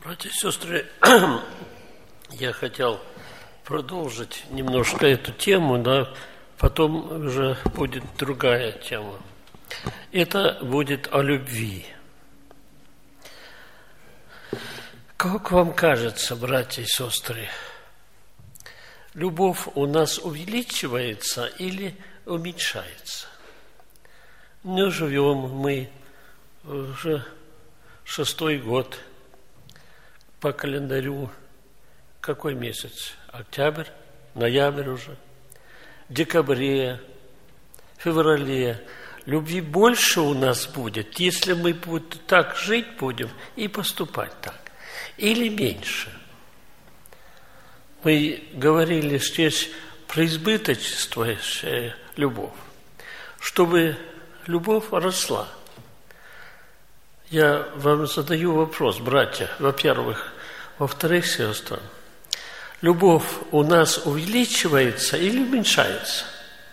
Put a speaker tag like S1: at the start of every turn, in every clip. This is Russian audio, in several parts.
S1: Братья и сестры, я хотел продолжить немножко эту тему, да, потом уже будет другая тема. Это будет о любви. Как вам кажется, братья и сестры, любовь у нас увеличивается или уменьшается? Ну, живем мы уже 6-й год по календарю. Какой месяц? Октябрь, ноябрь уже, декабре, феврале. Любви больше у нас будет, если мы так жить будем и поступать так, или меньше. Мы говорили здесь про избыточествующую любовь, чтобы любовь росла. Я вам задаю вопрос, братья, во-первых. Во-вторых, сестры, любовь у нас увеличивается или уменьшается?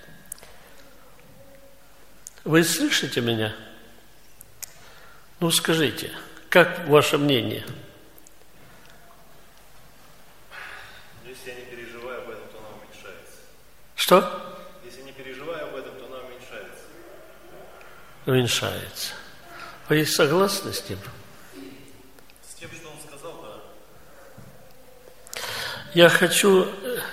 S1: Вы слышите меня? Ну, скажите, как ваше мнение?
S2: Если я не переживаю об этом, то она уменьшается.
S1: Что?
S2: Если не переживаю об этом, то она уменьшается.
S1: Уменьшается. Вы согласны с ним?
S2: С тем, что он сказал, да.
S1: Я хочу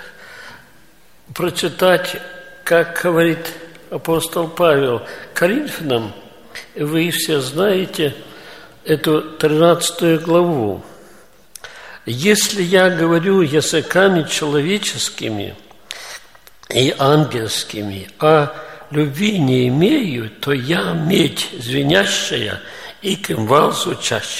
S1: прочитать, как говорит апостол Павел Коринфянам, вы все знаете эту 13 главу. «Если я говорю языками человеческими и ангельскими, а любви не имею, то я медь звенящая и кимвал звучащий».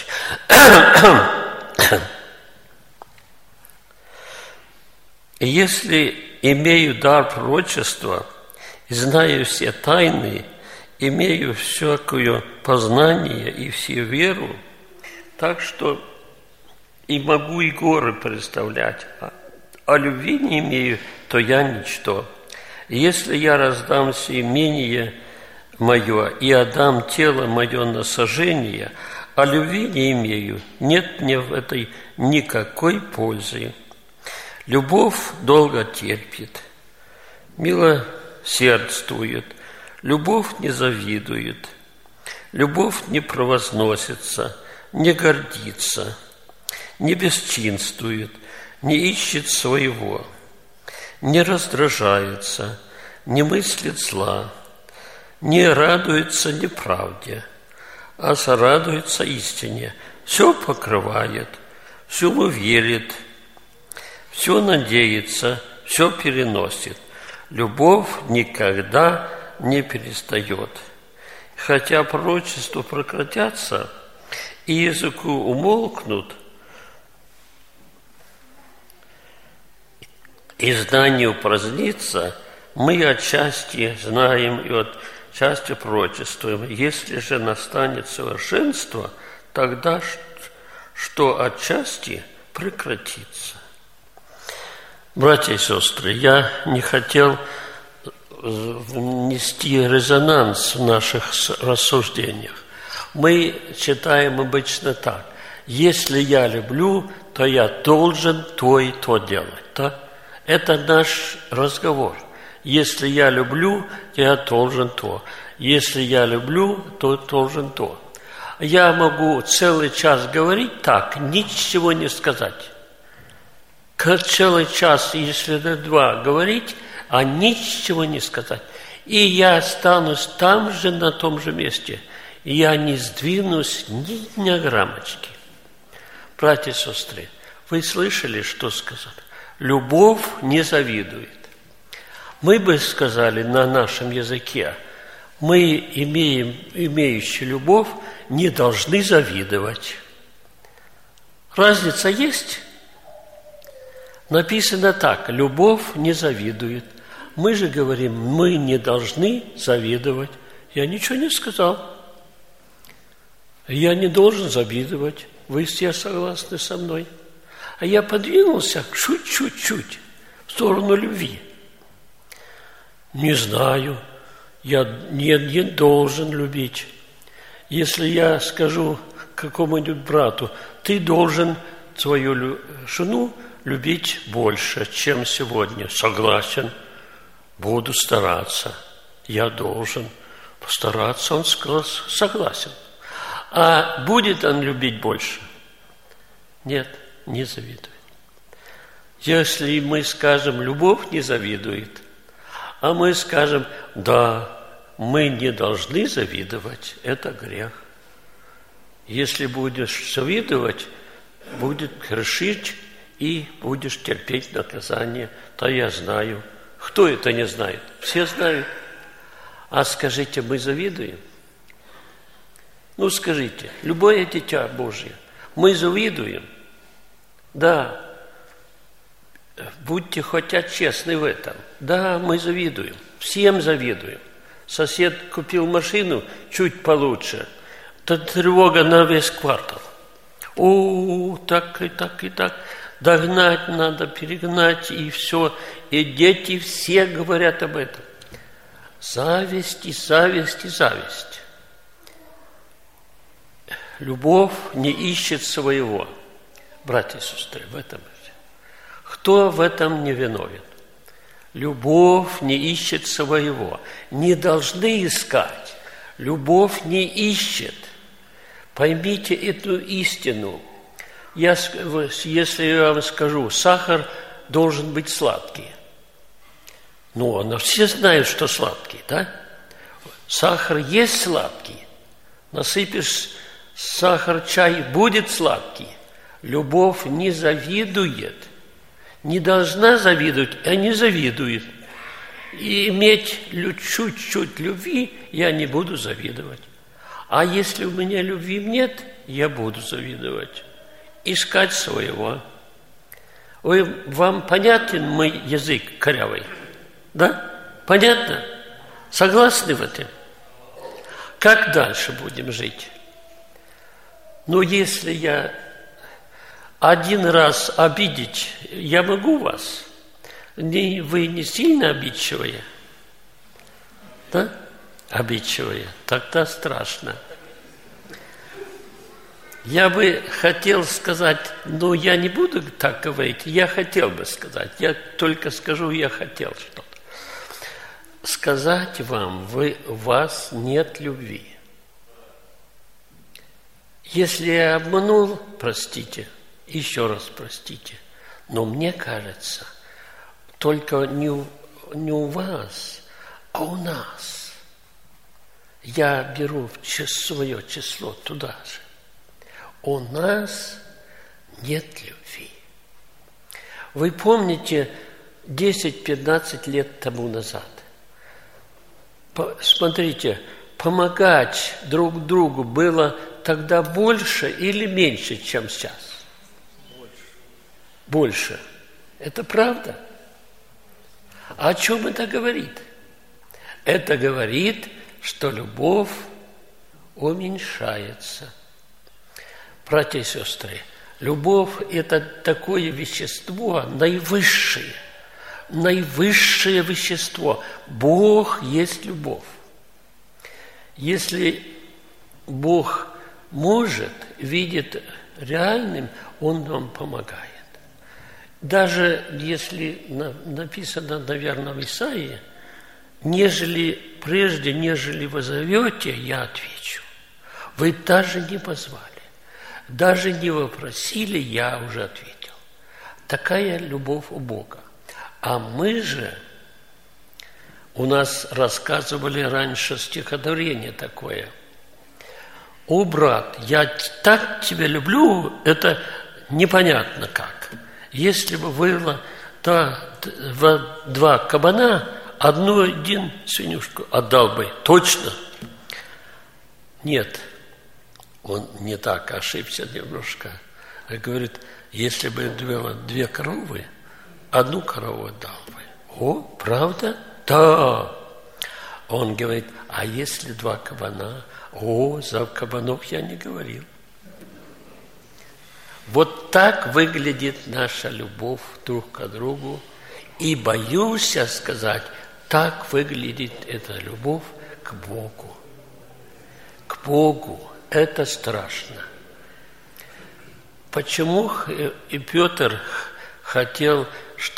S1: «Если имею дар пророчества, и знаю все тайны, имею всякое познание и всю веру, так что и могу и горы представлять, а любви не имею, то я ничто. Если я раздам все имение мое и отдам тело мое на сожжение, а любви не имею, нет мне в этой никакой пользы. Любовь долго терпит, милосердствует, любовь не завидует, любовь не превозносится, не гордится, не бесчинствует, не ищет своего, не раздражается, не мыслит зла, не радуется неправде, а сорадуется истине, все покрывает, всему верит, все надеется, все переносит. Любовь никогда не перестает. Хотя пророчества прекратятся и языку умолкнут, и знание упразднится, мы отчасти знаем и отчасти пророчествуем. Если же настанет совершенство, тогда что отчасти прекратится. Братья и сестры, я не хотел внести резонанс в наших рассуждениях. Мы читаем обычно так. Если я люблю, то я должен то и то делать. Да? Это наш разговор. Если я люблю, я должен то. Если я люблю, то должен то. Я могу целый час говорить так, ничего не сказать. Целый час, если до 2 говорить, а ничего не сказать. И я останусь там же, на том же месте. И я не сдвинусь ни на граммочки. Братья и сестры, вы слышали, что сказано? Любовь не завидует. Мы бы сказали на нашем языке, мы, имеющие любовь, не должны завидовать. Разница есть? Написано так, любовь не завидует. Мы же говорим, мы не должны завидовать. Я ничего не сказал. Я не должен завидовать. Вы все согласны со мной? А я подвинулся чуть-чуть в сторону любви. Не знаю, я не должен любить. Если я скажу какому-нибудь брату: ты должен свою жену любить больше, чем сегодня. Согласен, буду стараться. Я должен постараться. Он сказал: согласен. А будет он любить больше? Нет, не завидует. Если мы скажем: любовь не завидует, а мы скажем: да, мы не должны завидовать, это грех. Если будешь завидовать, будет грешить и будешь терпеть наказание. То я знаю. Кто это не знает? Все знают. А скажите, мы завидуем? Ну, скажите, любое дитя Божье, мы завидуем? Да. Будьте хотя честны в этом. Да, мы завидуем. Всем завидуем. Сосед купил машину чуть получше. То тревога на весь квартал. О, так и так и так. Догнать надо, перегнать, и все. И дети все говорят об этом. Зависть и зависть и зависть. Любовь не ищет своего. Братья и сестры, в этом. Кто в этом не виновен? Любовь не ищет своего. Не должны искать. Любовь не ищет. Поймите эту истину. Если я вам скажу: сахар должен быть сладкий. Ну, все знают, что сладкий, да? Сахар есть сладкий. Насыпешь сахар, чай, будет сладкий. Любовь не завидует. Не должна завидовать, а не завидует. И иметь чуть-чуть любви, я не буду завидовать. А если у меня любви нет, я буду завидовать. Искать своего. Вам понятен мой язык корявый? Да? Понятно? Согласны в этом? Как дальше будем жить? Ну, если я один раз обидеть, я могу вас. Вы не сильно обидчивые? Да? Обидчивые. Тогда страшно. Я бы хотел сказать, но я не буду так говорить, я хотел бы сказать. Я только скажу, я хотел что-то. Сказать вам: у вас нет любви. Если я обманул, простите. Еще раз простите. Но мне кажется, только не у вас, а у нас. Я беру свое число туда же. У нас нет любви. Вы помните 10-15 лет тому назад? Смотрите, помогать друг другу было тогда больше или меньше, чем сейчас? Больше. Это правда? А о чем это говорит? Это говорит, что любовь уменьшается. Братья и сестры, любовь – это такое вещество наивысшее. Наивысшее вещество. Бог есть любовь. Если Бог может, видит реальным, Он нам помогает. Даже если написано, наверное, в Исаии: прежде, нежели вы зовете, я отвечу. Вы даже не позвали, даже не вопросили, я уже ответил. Такая любовь у Бога. А мы же, у нас рассказывали раньше стихотворение такое: «О, брат, я так тебя люблю», это непонятно как. Если бы было два кабана, один свинюшку отдал бы, точно. Нет, он не так, ошибся немножко. Говорит, если бы было две коровы, одну корову отдал бы. О, правда? Да. Он говорит, а если два кабана? О, за кабанов я не говорил. Вот так выглядит наша любовь друг к другу. И боюсь сказать, так выглядит эта любовь к Богу. К Богу. Это страшно. почему и Петр хотел,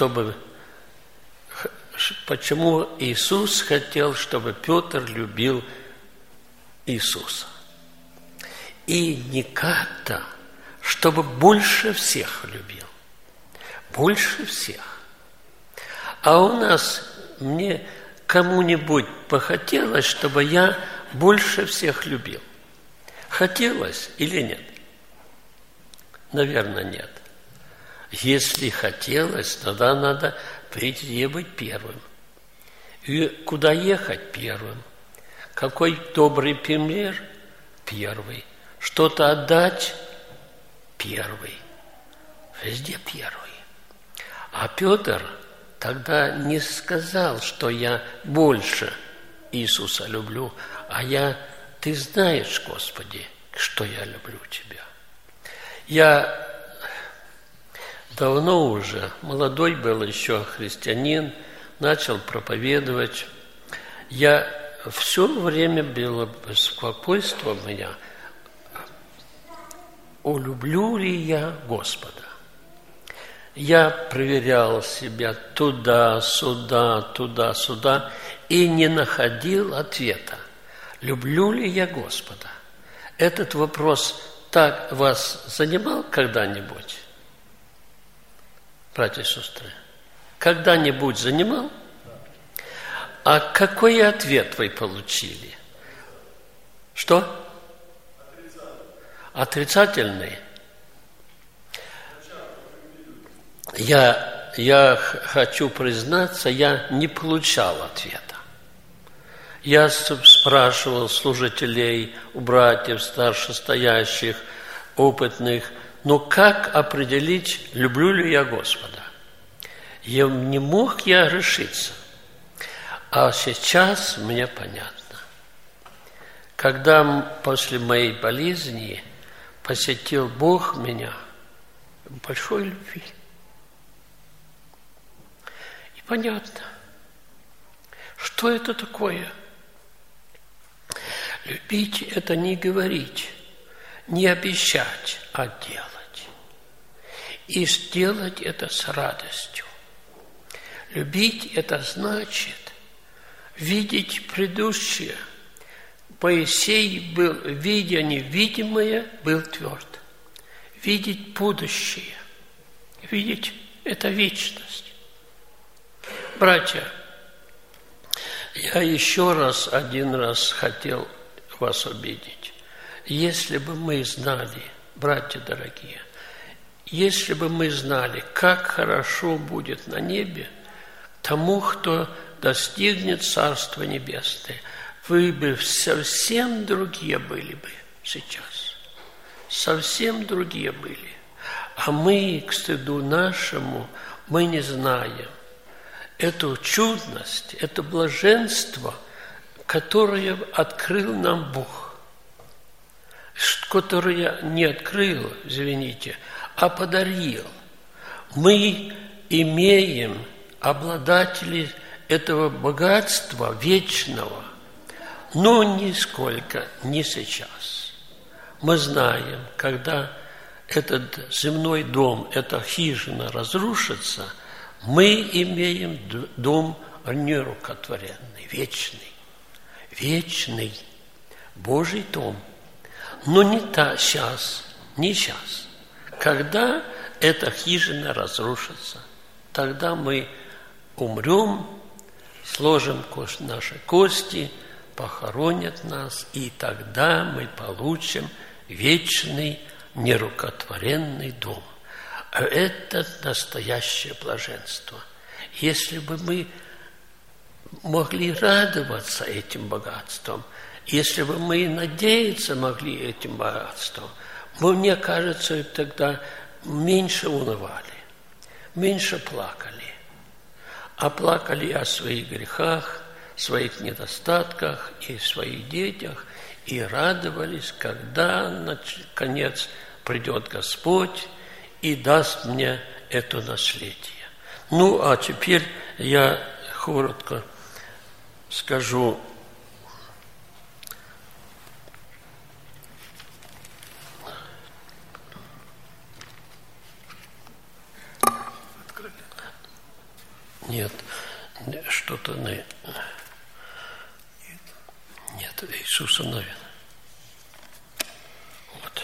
S1: почему Иисус хотел, чтобы Петр любил Иисуса? И не как-то, чтобы больше всех любил. Больше всех. А у нас, мне кому-нибудь похотелось, чтобы я больше всех любил? Хотелось или нет? Наверное, нет. Если хотелось, тогда надо прийти и быть первым. И куда ехать первым? Какой добрый пример? Первый. Что-то отдать? Первый. Везде первый. А Петр тогда не сказал, что я больше Иисуса люблю, а ты знаешь, Господи, что я люблю Тебя. Я давно уже, молодой был еще христианин, начал проповедовать. Я все время было беспокойство у меня, улюблю ли я Господа. Я проверял себя туда-сюда и не находил ответа. Люблю ли я Господа? Этот вопрос так вас занимал когда-нибудь? Братья и сестры, когда-нибудь занимал? А какой ответ вы получили? Что? Отрицательный. Я хочу признаться, я не получал ответа. Я спрашивал служителей, у братьев, старшестоящих, опытных, но как определить, люблю ли я Господа? Не мог я решиться. А сейчас мне понятно. Когда после моей болезни посетил Бог меня в большой любви. И понятно, что это такое. Любить – это не говорить, не обещать, а делать. И сделать это с радостью. Любить – это значит видеть предыдущее. Моисей был, видя невидимое, был тверд. Видеть будущее. Видеть – это вечность. Братья, я один раз хотел вас убедить. Если бы мы знали, братья дорогие, если бы мы знали, как хорошо будет на небе тому, кто достигнет Царства Небесное, вы бы совсем другие были бы сейчас. Совсем другие были. А мы, к стыду нашему, мы не знаем эту чудность, это блаженство, которое открыл нам Бог, которое не открыл, извините, а подарил. Мы имеем обладателей этого богатства вечного, но нисколько не сейчас. Мы знаем, когда этот земной дом, эта хижина разрушится, мы имеем дом нерукотворенный, вечный, вечный Божий дом. Но не сейчас, не сейчас. Когда эта хижина разрушится, тогда мы умрем, сложим наши кости, похоронят нас, и тогда мы получим вечный нерукотворенный дом. А это настоящее блаженство. Если бы мы могли радоваться этим богатством, если бы мы надеяться могли этим богатством, мне кажется, тогда меньше унывали, меньше плакали. А плакали о своих грехах, своих недостатках и своих детях, и радовались, когда, наконец, придет Господь и даст мне это наследие. Ну, а теперь я коротко скажу. Нет, что-то нет, Иисуса Навина. Вот.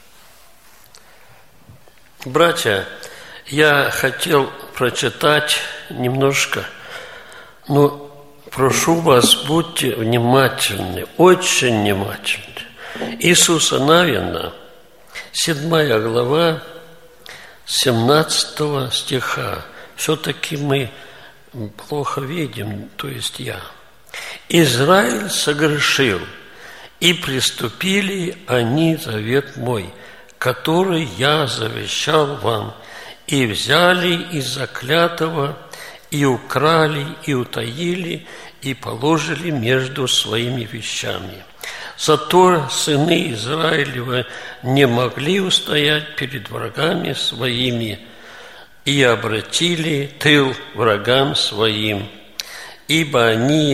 S1: Братья, я хотел прочитать немножко, но прошу вас, будьте внимательны, очень внимательны. Иисуса Навина, 7 глава, 17 стиха. Все-таки мы плохо видим, то есть я. «Израиль согрешил, и приступили они завет мой, который я завещал вам, и взяли из заклятого, и украли, и утаили, и положили между своими вещами. Зато сыны Израилева не могли устоять перед врагами своими, и обратили тыл врагам своим, ибо они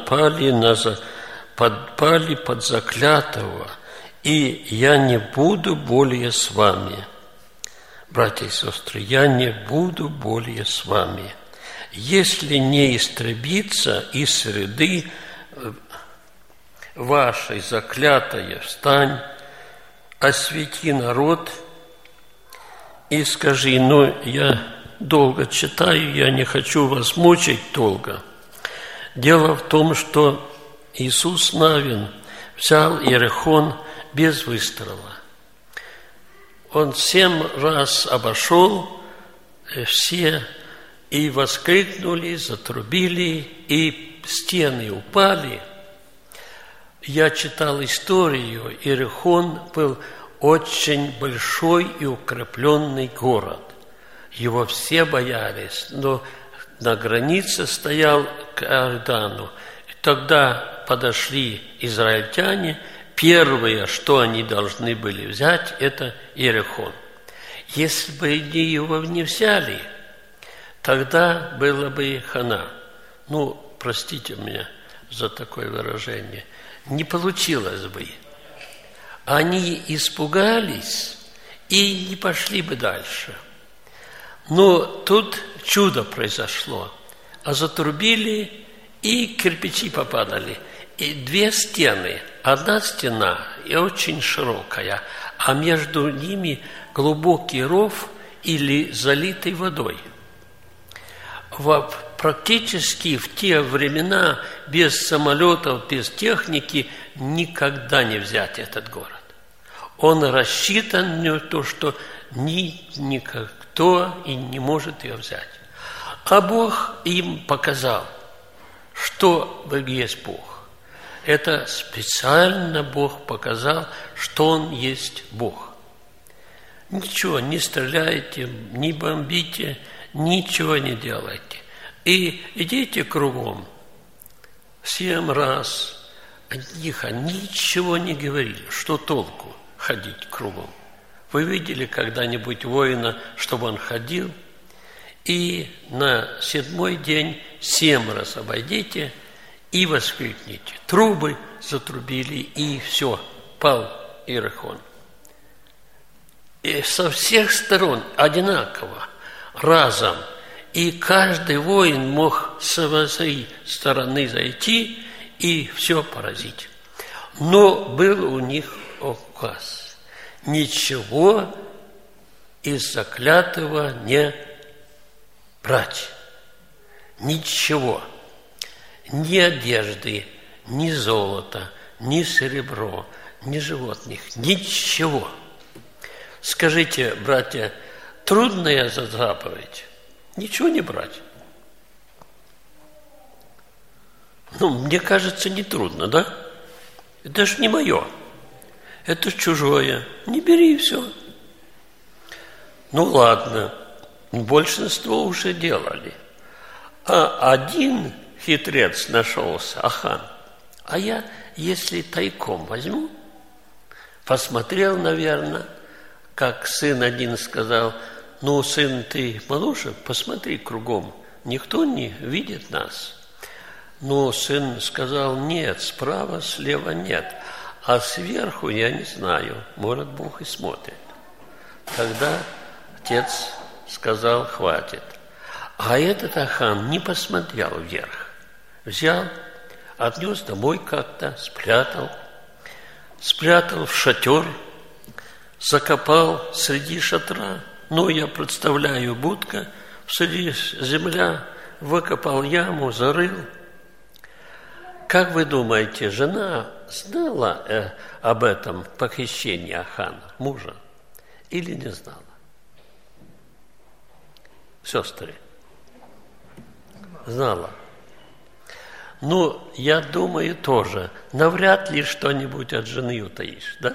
S1: подпали под заклятого, и я не буду более с вами». Братья и сестры, я не буду более с вами. Если не истребится из среды вашей заклятая, встань, освети народ и скажи. Я долго читаю, я не хочу вас мучить долго. Дело в том, что Иисус Навин взял Иерихон без выстрела. Он 7 раз обошел все, и воскликнули, затрубили, и стены упали. Я читал историю. Иерихон был очень большой и укрепленный город. Его все боялись, но на границе стоял к Иордану. И тогда подошли израильтяне. Первое, что они должны были взять, это Иерихон. Если бы они его не взяли, тогда было бы хана. Простите меня за такое выражение. Не получилось бы. Они испугались и не пошли бы дальше. Но тут чудо произошло. А затрубили, и кирпичи попадали. И 2 стены. Одна стена и очень широкая, а между ними глубокий ров или залитый водой. Практически в те времена без самолетов, без техники никогда не взять этот город. Он рассчитан на то, что никто и не может ее взять. А Бог им показал, что есть Бог. Это специально Бог показал, что Он есть Бог. Ничего, не стреляйте, не бомбите, ничего не делайте. И идите кругом. 7 раз тихо, ничего не говорили. Что толку ходить кругом? Вы видели когда-нибудь воина, чтобы он ходил? И на 7-й день 7 раз обойдите и воскликните. Трубы затрубили, и все, пал Иерихон. И со всех сторон одинаково, разом. И каждый воин мог с своей стороны зайти и все поразить. Но был у них указ: ничего из заклятого не брать. Ничего. Ни одежды, ни золота, ни серебро, ни животных. Ничего. Скажите, братья, трудная заповедь? Ничего не брать. Мне кажется, не трудно, да? Это ж не мое. Это ж чужое. Не бери, и все. Ладно. Большинство уже делали. А один хитрец нашелся, Ахан. А я, если тайком возьму, посмотрел, наверное, как сын один сказал: сын, ты моложе, посмотри кругом, никто не видит нас. Сын сказал: нет, справа, слева нет, а сверху я не знаю, может, Бог и смотрит. Тогда отец сказал: хватит. А этот Ахан не посмотрел вверх. Взял, отнес домой как-то, спрятал в шатер, закопал среди шатра. Ну, я представляю, будка, среди земля, выкопал яму, зарыл. Как вы думаете, жена знала об этом похищении Ахана, мужа, или не знала? Сестры, знала. Ну, я думаю, тоже. Навряд ли что-нибудь от жены утаишь, да?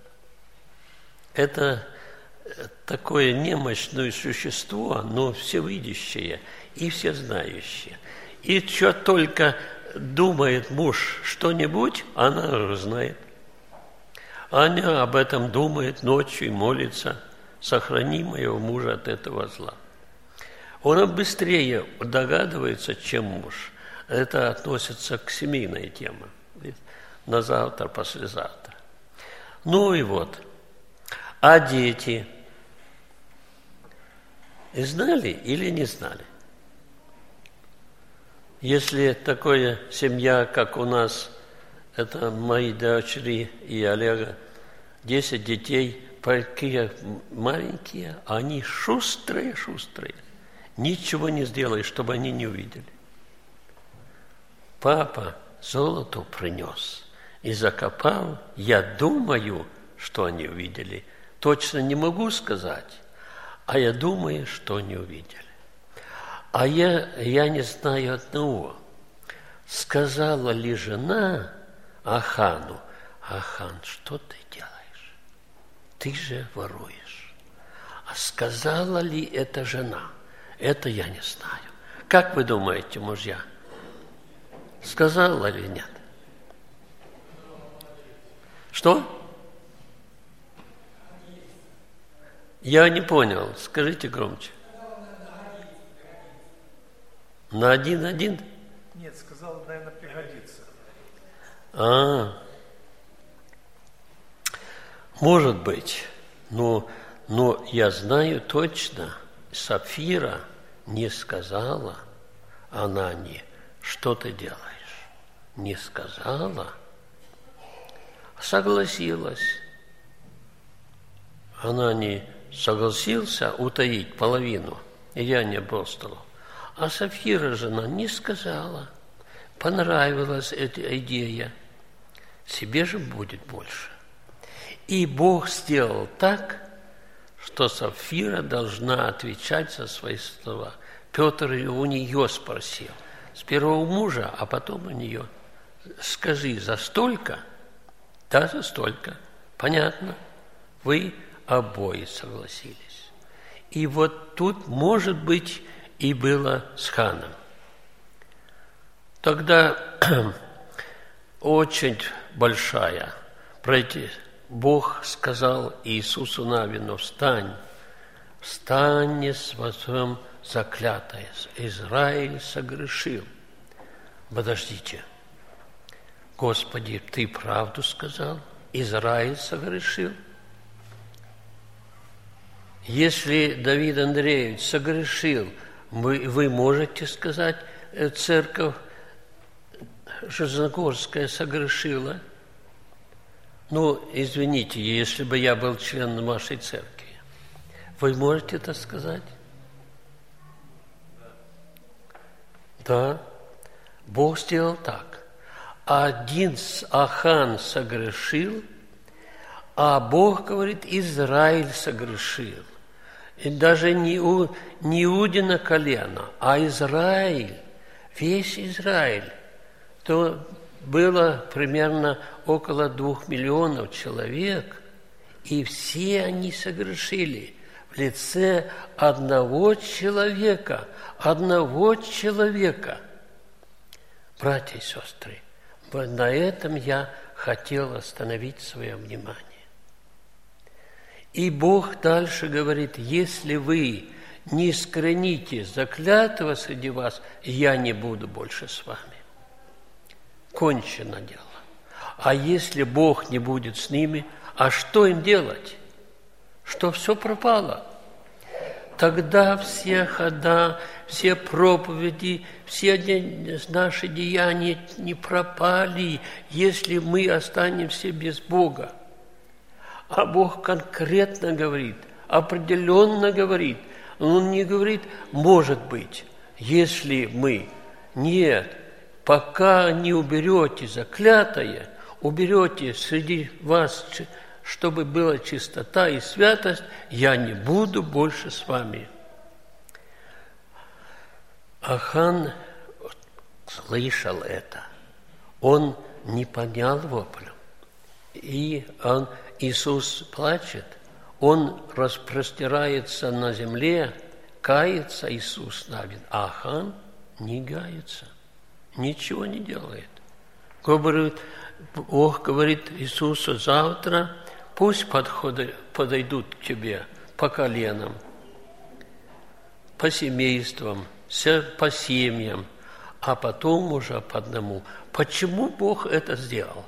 S1: Это такое немощное существо, но всевидящее и всезнающее. И что только думает муж что-нибудь, она уже знает. Аня об этом думает ночью и молится: сохрани моего мужа от этого зла. Он быстрее догадывается, чем муж. Это относится к семейной теме. На завтра, послезавтра. Ну и вот. А дети знали или не знали? Если такая семья, как у нас, это мои дочери и Олега, 10 детей, такие маленькие, они шустрые. Ничего не сделаешь, чтобы они не увидели. Папа золото принес и закопал. Я думаю, что они увидели. Точно не могу сказать, а я думаю, что они увидели. А я не знаю одного. Сказала ли жена Ахану: Ахан, что ты делаешь? Ты же воруешь. А сказала ли это жена? Это я не знаю. Как вы думаете, мужья? Сказала или нет? Что? Я не понял. Скажите громче. На один?
S3: Нет, сказал, наверное, пригодится.
S1: Может быть. Но я знаю точно, Сапфира не сказала Анании: что ты делаешь? Не сказала, согласилась. Анания согласился утаить половину деяния апостолов. А Сапфира жена не сказала. Понравилась эта идея. Себе же будет больше. И Бог сделал так, что Сапфира должна отвечать за свои слова. Петр у нее спросил. Сперва у мужа, а потом у нее. Скажи, за столько? Да, за столько. Понятно. Вы обои согласились. И вот тут, может быть, и было с ханом. Тогда очень большая. Бог сказал Иисусу Навину: встань с своим заклятое. Израиль согрешил. Подождите. Господи, ты правду сказал? Израиль согрешил? Если Давид Андреевич согрешил, вы можете сказать, церковь Железногорская согрешила? Ну, извините, если бы я был членом вашей церкви, вы можете это сказать? Да. Бог сделал так. Один Ахан согрешил, а Бог говорит: Израиль согрешил. И даже не Иудина колено, а Израиль, весь Израиль. То было примерно около 2 миллионов человек, и все они согрешили в лице одного человека. Братья и сестры, на этом я хотел остановить свое внимание. И Бог дальше говорит: если вы не искорените заклятого среди вас, я не буду больше с вами. Кончено дело. А если Бог не будет с ними, а что им делать? Что все пропало? Тогда все хода, все проповеди, все наши деяния не пропали, если мы останемся без Бога. А Бог конкретно говорит, определенно говорит. Он не говорит, может быть, если мы. Нет, пока не уберете заклятое, уберете среди вас, чтобы была чистота и святость, я не буду больше с вами. Ахан слышал это. Он не понял вопль. И Иисус плачет. Он распростирается на земле, кается Иисус Навин. А Ахан не кается, ничего не делает. Бог говорит Иисусу, завтра пусть подойдут к тебе по коленам, по семействам, по семьям, а потом уже по одному. Почему Бог это сделал?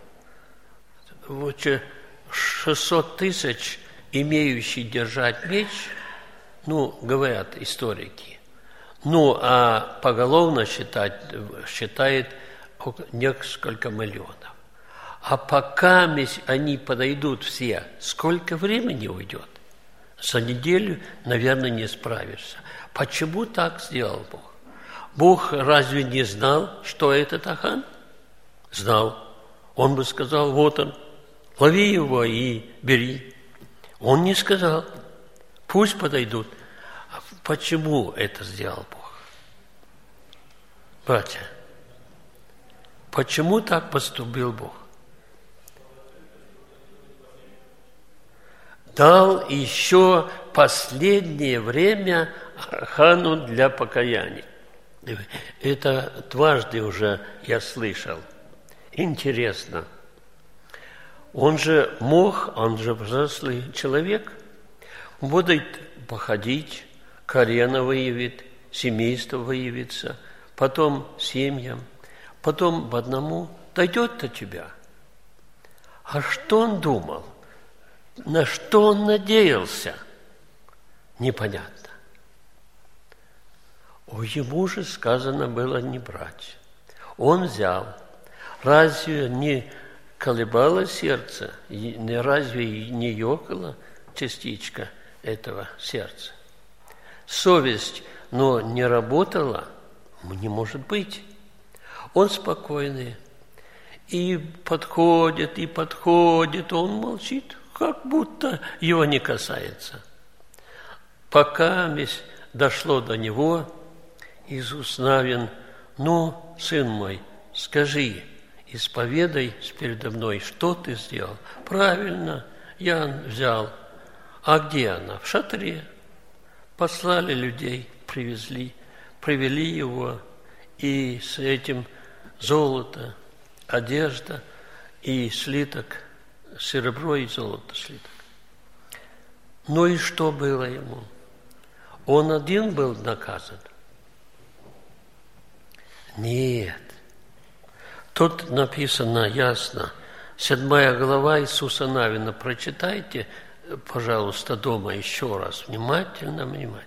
S1: 600 тысяч, имеющие держать меч, говорят историки. А поголовно считает несколько миллионов. А пока они подойдут все, сколько времени уйдет? За неделю, наверное, не справишься. Почему так сделал Бог? Бог разве не знал, что этот Ахан? Знал. Он бы сказал, вот он, лови его и бери. Он не сказал. Пусть подойдут. А почему это сделал Бог? Братья, почему так поступил Бог? Дал еще последнее время Ахану для покаяния. Это дважды уже я слышал. Интересно. Он же взрослый человек, будет походить, колено выявит, семейство выявится, потом семьям, потом в одному дойдет до тебя. А что он думал? На что он надеялся? Непонятно. Ему же сказано было не брать. Он взял. Разве не колебало сердце? Разве не ёкала частичка этого сердца? Совесть, но не работала? Не может быть. Он спокойный. И подходит, он молчит, как будто его не касается. Пока дошло до него, Иисус Навин, сын мой, скажи, исповедай приведо мной, что ты сделал. Правильно, я взял. А где она? В шатре. Послали людей, привели его, и с этим золото, одежда и слиток, серебро и золото слиток. И что было ему? Он один был наказан? Нет. Тут написано ясно, 7 глава Иисуса Навина. Прочитайте, пожалуйста, дома еще раз. Внимательно.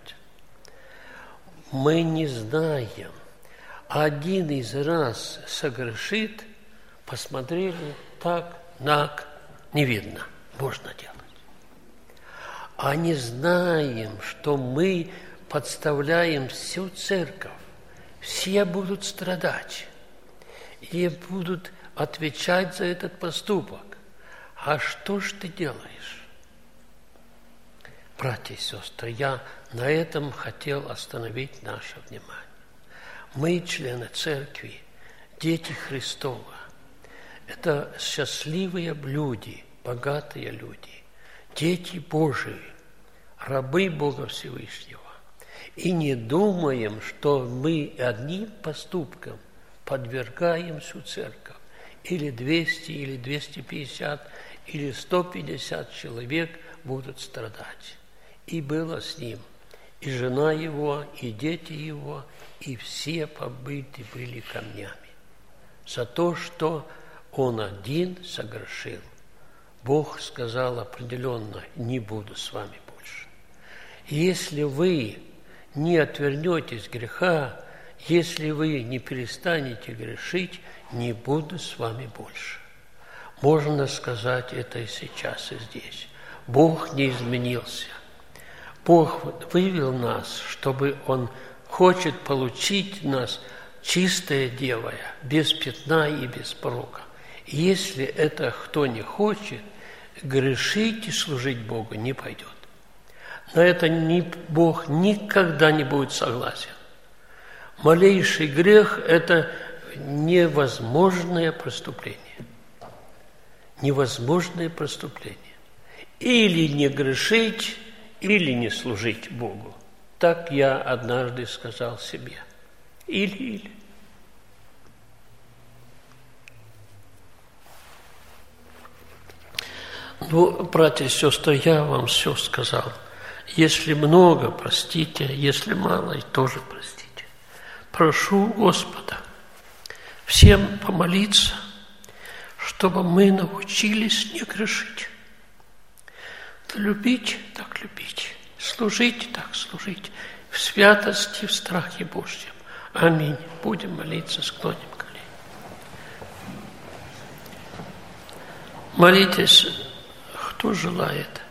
S1: Мы не знаем. Один из раз согрешит, посмотрели, так, не видно. Можно делать. А не знаем, что мы подставляем всю церковь. Все будут страдать. И будут отвечать за этот поступок. А что ж ты делаешь? Братья и сестры, я на этом хотел остановить наше внимание. Мы, члены церкви, дети Христова, это счастливые люди, богатые люди, дети Божии, рабы Бога Всевышнего. И не думаем, что мы одним поступком подвергаем всю церковь. Или 200, или 250, или 150 человек будут страдать. И было с ним. И жена его, и дети его, и все побиты были камнями. За то, что он один согрешил. Бог сказал определенно, не буду с вами больше. Если вы не отвернетесь греха, если вы не перестанете грешить, не буду с вами больше. Можно сказать это и сейчас, и здесь. Бог не изменился. Бог вывел нас, чтобы Он хочет получить нас чистое девое, без пятна и без порока. И если это кто не хочет, грешить и служить Богу не пойдет. На это Бог никогда не будет согласен. Малейший грех – это невозможное преступление. Невозможное преступление. Или не грешить, или не служить Богу. Так я однажды сказал себе. Или. Ну, братья и сестры, я вам все сказал. Если много, простите, если мало, и тоже простите. Прошу Господа всем помолиться, чтобы мы научились не грешить. Любить, так любить. Служить, так служить. В святости, в страхе Божьем. Аминь. Будем молиться, склоним колени. Молитесь, кто желает.